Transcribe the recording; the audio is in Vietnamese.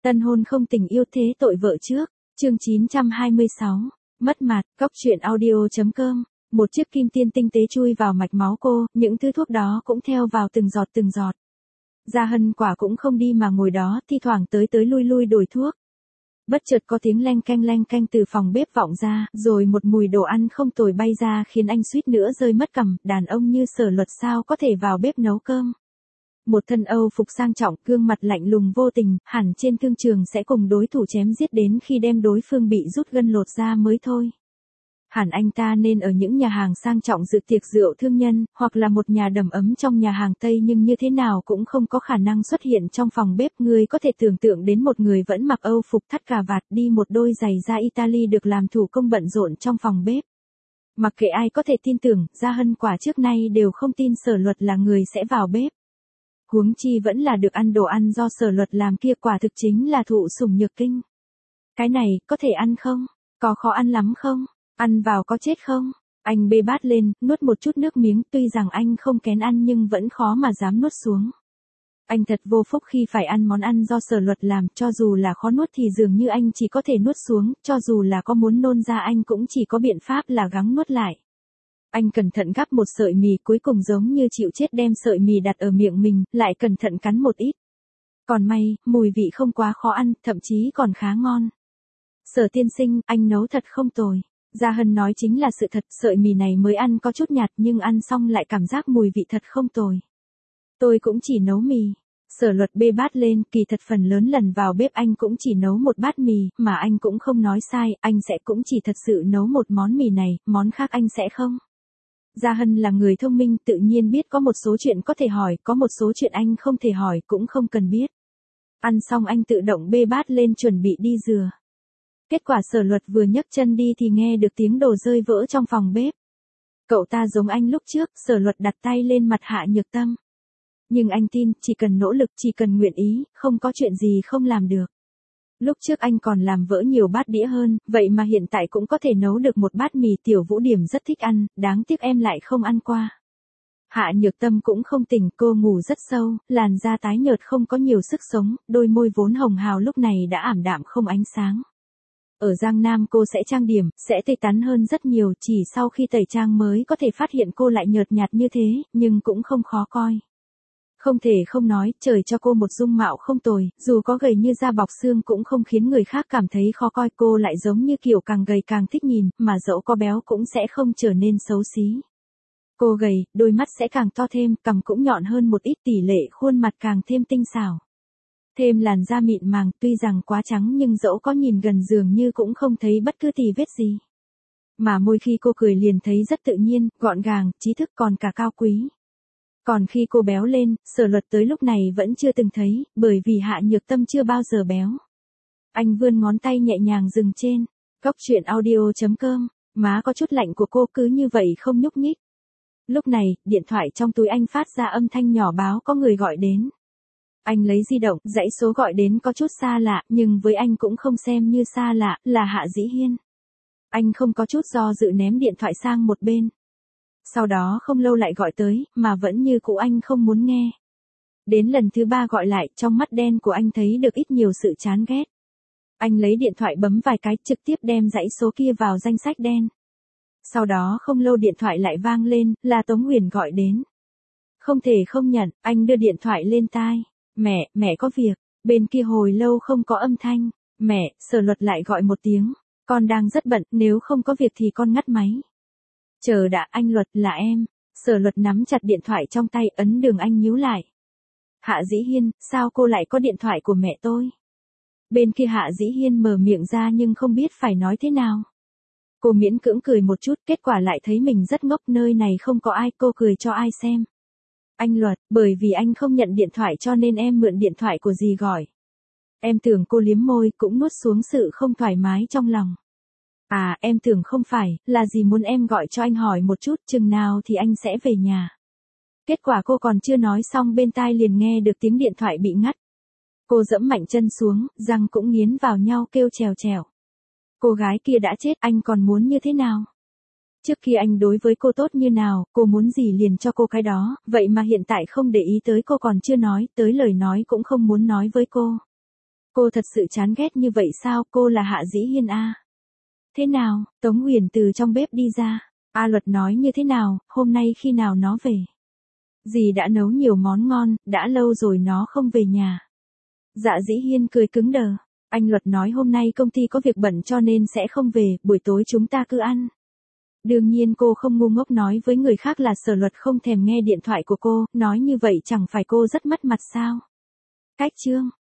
Tân hôn không tình yêu thế tội vợ trước, chương 926, mất mặt, góc truyện audio.com, một chiếc kim tiêm tinh tế chui vào mạch máu cô, những thứ thuốc đó cũng theo vào từng giọt từng giọt. Gia Hân quả cũng không đi mà ngồi đó, thi thoảng tới lui lui đổi thuốc. Bất chợt có tiếng leng canh từ phòng bếp vọng ra, rồi một mùi đồ ăn không tồi bay ra khiến anh suýt nữa rơi mất cằm, đàn ông như Sở Luật sao có thể vào bếp nấu cơm. Một thân Âu phục sang trọng, gương mặt lạnh lùng vô tình, hẳn trên thương trường sẽ cùng đối thủ chém giết đến khi đem đối phương bị rút gân lột ra mới thôi. Hẳn anh ta nên ở những nhà hàng sang trọng dự tiệc rượu thương nhân, hoặc là một nhà đầm ấm trong nhà hàng Tây, nhưng như thế nào cũng không có khả năng xuất hiện trong phòng bếp. Người có thể tưởng tượng đến một người vẫn mặc Âu phục thắt cà vạt, đi một đôi giày da Italy được làm thủ công bận rộn trong phòng bếp. Mặc kệ ai có thể tin tưởng, Gia Hân quả trước nay đều không tin Sở Luật là người sẽ vào bếp. Huống chi vẫn là được ăn đồ ăn do Sở Luật làm kia, quả thực chính là thụ sủng nhược kinh. Cái này, có thể ăn không? Có khó ăn lắm không? Ăn vào có chết không? Anh bê bát lên, nuốt một chút nước miếng, tuy rằng anh không kén ăn nhưng vẫn khó mà dám nuốt xuống. Anh thật vô phúc khi phải ăn món ăn do Sở Luật làm, cho dù là khó nuốt thì dường như anh chỉ có thể nuốt xuống, cho dù là có muốn nôn ra anh cũng chỉ có biện pháp là gắng nuốt lại. Anh cẩn thận gắp một sợi mì, cuối cùng giống như chịu chết đem sợi mì đặt ở miệng mình, lại cẩn thận cắn một ít. Còn may, mùi vị không quá khó ăn, thậm chí còn khá ngon. Sở tiên sinh, anh nấu thật không tồi. Gia Hân nói chính là sự thật, sợi mì này mới ăn có chút nhạt nhưng ăn xong lại cảm giác mùi vị thật không tồi. Tôi cũng chỉ nấu mì. Sở Luật bê bát lên, kỳ thật phần lớn lần vào bếp anh cũng chỉ nấu một bát mì, mà anh cũng không nói sai, anh sẽ cũng chỉ thật sự nấu một món mì này, món khác anh sẽ không. Gia Hân là người thông minh, tự nhiên biết có một số chuyện có thể hỏi, có một số chuyện anh không thể hỏi, cũng không cần biết. Ăn xong anh tự động bê bát lên chuẩn bị đi rửa. Kết quả Sở Luật vừa nhấc chân đi thì nghe được tiếng đồ rơi vỡ trong phòng bếp. Cậu ta giống anh lúc trước, Sở Luật đặt tay lên mặt Hạ Nhược Tâm. Nhưng anh tin, chỉ cần nỗ lực, chỉ cần nguyện ý, không có chuyện gì không làm được. Lúc trước anh còn làm vỡ nhiều bát đĩa hơn, vậy mà hiện tại cũng có thể nấu được một bát mì. Tiểu Vũ Điểm rất thích ăn, đáng tiếc em lại không ăn qua. Hạ Nhược Tâm cũng không tỉnh, cô ngủ rất sâu, làn da tái nhợt không có nhiều sức sống, đôi môi vốn hồng hào lúc này đã ảm đạm không ánh sáng. Ở Giang Nam cô sẽ trang điểm, sẽ tươi tắn hơn rất nhiều, chỉ sau khi tẩy trang mới có thể phát hiện cô lại nhợt nhạt như thế, nhưng cũng không khó coi. Không thể không nói, trời cho cô một dung mạo không tồi, dù có gầy như da bọc xương cũng không khiến người khác cảm thấy khó coi, cô lại giống như kiểu càng gầy càng thích nhìn, mà dẫu có béo cũng sẽ không trở nên xấu xí. Cô gầy, đôi mắt sẽ càng to thêm, cằm cũng nhọn hơn một ít, tỷ lệ khuôn mặt càng thêm tinh xảo. Thêm làn da mịn màng, tuy rằng quá trắng nhưng dẫu có nhìn gần dường như cũng không thấy bất cứ tì vết gì. Mà môi khi cô cười liền thấy rất tự nhiên, gọn gàng, trí thức còn cả cao quý. Còn khi cô béo lên, Sở Luật tới lúc này vẫn chưa từng thấy, bởi vì Hạ Nhược Tâm chưa bao giờ béo. Anh vươn ngón tay nhẹ nhàng dừng trên góc truyện audio.com, má có chút lạnh của cô cứ như vậy không nhúc nhích. Lúc này, điện thoại trong túi anh phát ra âm thanh nhỏ báo có người gọi đến. Anh lấy di động, dãy số gọi đến có chút xa lạ, nhưng với anh cũng không xem như xa lạ, là Hạ Dĩ Hiên. Anh không có chút do dự ném điện thoại sang một bên. Sau đó không lâu lại gọi tới, mà vẫn như cũ anh không muốn nghe. Đến lần thứ 3 gọi lại, trong mắt đen của anh thấy được ít nhiều sự chán ghét. Anh lấy điện thoại bấm vài cái, trực tiếp đem dãy số kia vào danh sách đen. Sau đó không lâu điện thoại lại vang lên, là Tống Huyền gọi đến. Không thể không nhận, anh đưa điện thoại lên tai. Mẹ có việc. Bên kia hồi lâu không có âm thanh. Mẹ, Sở Luật lại gọi một tiếng. Con đang rất bận, nếu không có việc thì con ngắt máy. Chờ đã, anh Luật, là em. Sở Luật nắm chặt điện thoại trong tay, ấn đường anh nhíu lại. Hạ Dĩ Hiên, sao cô lại có điện thoại của mẹ tôi? Bên kia Hạ Dĩ Hiên mở miệng ra nhưng không biết phải nói thế nào. Cô miễn cưỡng cười một chút, kết quả lại thấy mình rất ngốc, nơi này không có ai, cô cười cho ai xem. Anh Luật, bởi vì anh không nhận điện thoại cho nên em mượn điện thoại của dì gọi. Em tưởng, cô liếm môi, cũng nuốt xuống sự không thoải mái trong lòng. À, em tưởng không phải, là dì muốn em gọi cho anh hỏi một chút, chừng nào thì anh sẽ về nhà. Kết quả cô còn chưa nói xong bên tai liền nghe được tiếng điện thoại bị ngắt. Cô giẫm mạnh chân xuống, răng cũng nghiến vào nhau kêu trèo trèo. Cô gái kia đã chết, anh còn muốn như thế nào? Trước kia anh đối với cô tốt như nào, cô muốn gì liền cho cô cái đó, vậy mà hiện tại không để ý tới cô, còn chưa nói, tới lời nói cũng không muốn nói với cô. Cô thật sự chán ghét như vậy sao, cô là Hạ Dĩ Hiên à? Thế nào, Tống Huyền từ trong bếp đi ra. A Luật nói như thế nào, hôm nay khi nào nó về? Dì đã nấu nhiều món ngon, đã lâu rồi nó không về nhà. Dạ Dĩ Hiên cười cứng đờ. Anh Luật nói hôm nay công ty có việc bận cho nên sẽ không về, buổi tối chúng ta cứ ăn. Đương nhiên cô không ngu ngốc nói với người khác là Sở Luật không thèm nghe điện thoại của cô, nói như vậy chẳng phải cô rất mất mặt sao? Cách chương